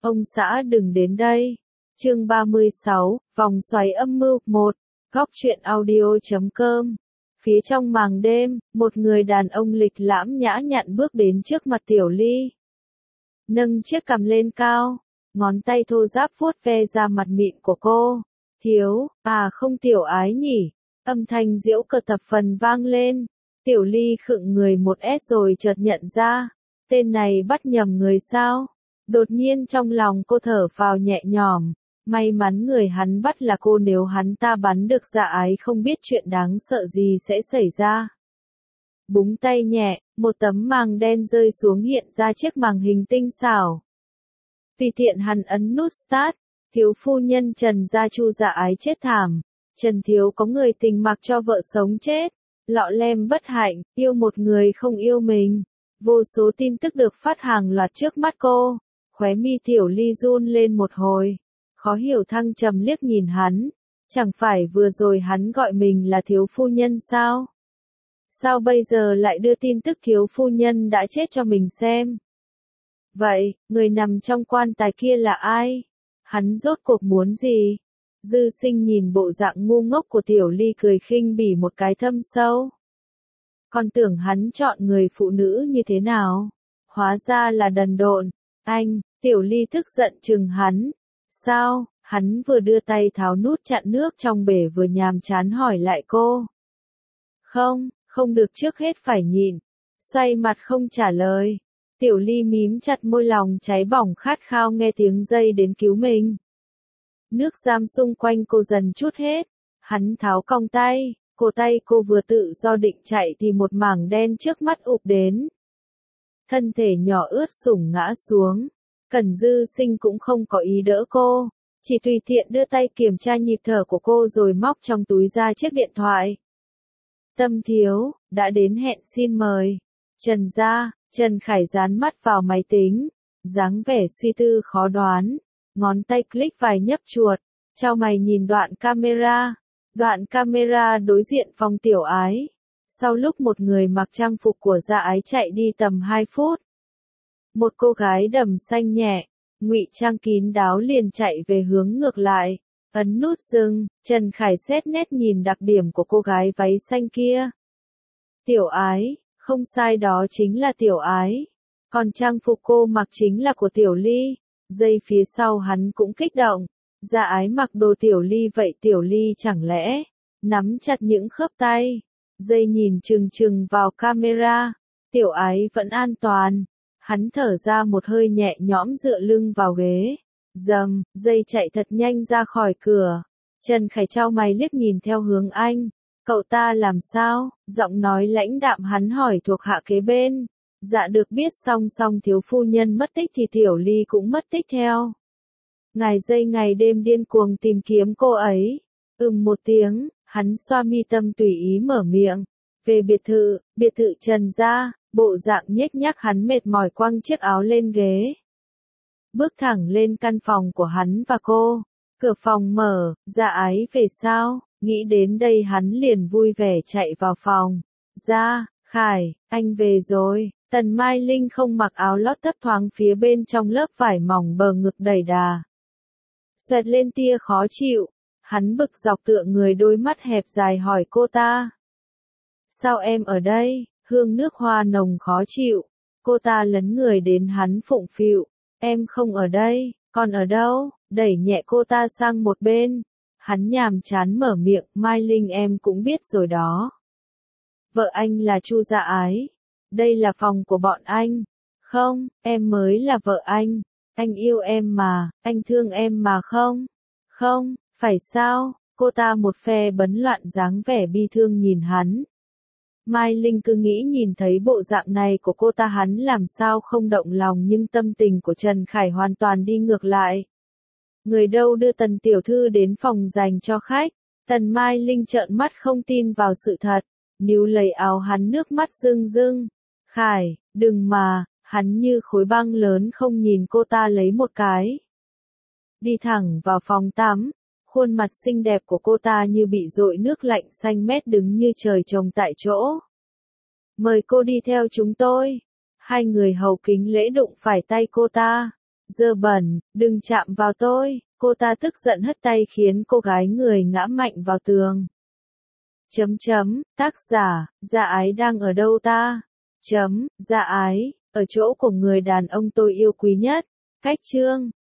Ông xã đừng đến đây. Chương 36, Vòng xoáy âm mưu 1, Góc truyện audio.com. Phía trong màn đêm, một người đàn ông lịch lãm nhã nhặn bước đến trước mặt Tiểu Ly. Nâng chiếc cằm lên cao, ngón tay thô ráp vuốt ve ra mặt mịn của cô. Thiếu, không Tiểu Ái nhỉ? Âm thanh giễu cợt thập phần vang lên. Tiểu Ly khựng người một ét rồi chợt nhận ra, tên này bắt nhầm người sao? Đột nhiên trong lòng cô thở phào nhẹ nhõm, may mắn người hắn bắt là cô, nếu hắn ta bắn được Dạ Ái không biết chuyện đáng sợ gì sẽ xảy ra. Búng tay nhẹ, một tấm màng đen rơi xuống hiện ra chiếc màng hình tinh xảo. Tùy tiện hắn ấn nút start, thiếu phu nhân Trần Gia Chu Dạ Ái chết thảm. Trần Thiếu có người tình mặc cho vợ sống chết. Lọ lem bất hạnh, yêu một người không yêu mình. Vô số tin tức được phát hàng loạt trước mắt cô. Khóe mi Tiểu Ly run lên một hồi. Khó hiểu thăng trầm liếc nhìn hắn. Chẳng phải vừa rồi hắn gọi mình là thiếu phu nhân sao? Sao bây giờ lại đưa tin tức thiếu phu nhân đã chết cho mình xem? Vậy, người nằm trong quan tài kia là ai? Hắn rốt cuộc muốn gì? Dư Sinh nhìn bộ dạng ngu ngốc của Tiểu Ly cười khinh bỉ một cái thâm sâu. Còn tưởng hắn chọn người phụ nữ như thế nào? Hóa ra là đần độn. Anh, Tiểu Ly tức giận chừng hắn. Sao? Hắn vừa đưa tay tháo nút chặn nước trong bể vừa nhàm chán hỏi lại cô. Không được, trước hết phải nhịn. Xoay mặt không trả lời. Tiểu Ly mím chặt môi, lòng cháy bỏng khát khao nghe tiếng dây đến cứu mình. Nước giam xung quanh cô dần trút hết. Hắn tháo còng tay, cổ tay cô vừa tự do định chạy thì một mảng đen trước mắt ụp đến. Thân thể nhỏ ướt sũng ngã xuống. Cẩn Dư Sinh cũng không có ý đỡ cô, chỉ tùy tiện đưa tay kiểm tra nhịp thở của cô rồi móc trong túi ra chiếc điện thoại. Tâm thiếu, đã đến hẹn xin mời. Trần gia, Trần Khải dán mắt vào máy tính, dáng vẻ suy tư khó đoán. Ngón tay click vài nhấp chuột, chau mày nhìn đoạn camera. Đoạn camera đối diện phòng Tiểu Ái. Sau lúc một người mặc trang phục của Dạ Ái chạy đi tầm 2 phút. Một cô gái đầm xanh nhẹ, ngụy trang kín đáo liền chạy về hướng ngược lại. Ấn nút dừng, Trần Khải xét nét nhìn đặc điểm của cô gái váy xanh kia. Tiểu Ái, không sai, đó chính là Tiểu Ái. Còn trang phục cô mặc chính là của Tiểu Ly. Giây phía sau hắn cũng kích động. Dạ Ái mặc đồ Tiểu Ly vậy Tiểu Ly chẳng lẽ nắm chặt những khớp tay. Giây nhìn chừng chừng vào camera. Tiểu Ái vẫn an toàn. Hắn thở ra một hơi nhẹ nhõm dựa lưng vào ghế. Dầm, Giây chạy thật nhanh ra khỏi cửa. Trần Khải chau mày liếc nhìn theo hướng anh. Cậu ta làm sao? Giọng nói lãnh đạm hắn hỏi thuộc hạ kế bên. Dạ được biết song song thiếu phu nhân mất tích thì Tiểu Ly cũng mất tích theo. Ngài Giây ngày đêm điên cuồng tìm kiếm cô ấy. Một tiếng, hắn xoa mi tâm tùy ý mở miệng. Về biệt thự Trần gia, bộ dạng nhếch nhác hắn mệt mỏi quăng chiếc áo lên ghế. Bước thẳng lên căn phòng của hắn và cô. Cửa phòng mở, Dạ Ái về sao? Nghĩ đến đây hắn liền vui vẻ chạy vào phòng. Dạ, Khải, anh về rồi. Tần Mai Linh không mặc áo lót thấp thoáng phía bên trong lớp vải mỏng, bờ ngực đầy đà. Xoẹt lên tia khó chịu. Hắn bực dọc tựa người, đôi mắt hẹp dài hỏi cô ta. Sao em ở đây? Hương nước hoa nồng khó chịu. Cô ta lấn người đến hắn phụng phịu. Em không ở đây, còn ở đâu? Đẩy nhẹ cô ta sang một bên. Hắn nhàm chán mở miệng, Mai Linh em cũng biết rồi đó. Vợ anh là Chu Dạ Ái. Đây là phòng của bọn anh. Không, em mới là vợ anh. Anh yêu em mà, anh thương em mà không? Không, phải sao? Cô ta một phe bấn loạn dáng vẻ bi thương nhìn hắn. Mai Linh cứ nghĩ nhìn thấy bộ dạng này của cô ta hắn làm sao không động lòng, nhưng tâm tình của Trần Khải hoàn toàn đi ngược lại. Người đâu đưa Tần tiểu thư đến phòng dành cho khách? Tần Mai Linh trợn mắt không tin vào sự thật, níu lấy áo hắn, nước mắt rưng rưng. Khải, đừng mà, hắn như khối băng lớn không nhìn cô ta lấy một cái. Đi thẳng vào phòng tắm, khuôn mặt xinh đẹp của cô ta như bị dội nước lạnh xanh mét đứng như trời trồng tại chỗ. Mời cô đi theo chúng tôi. Hai người hầu kính lễ đụng phải tay cô ta. Dơ bẩn, đừng chạm vào tôi, cô ta tức giận hất tay khiến cô gái người ngã mạnh vào tường. Tác giả, Dạ Ái đang ở đâu ta? Dạ Ái, ở chỗ của người đàn ông tôi yêu quý nhất. Cách chương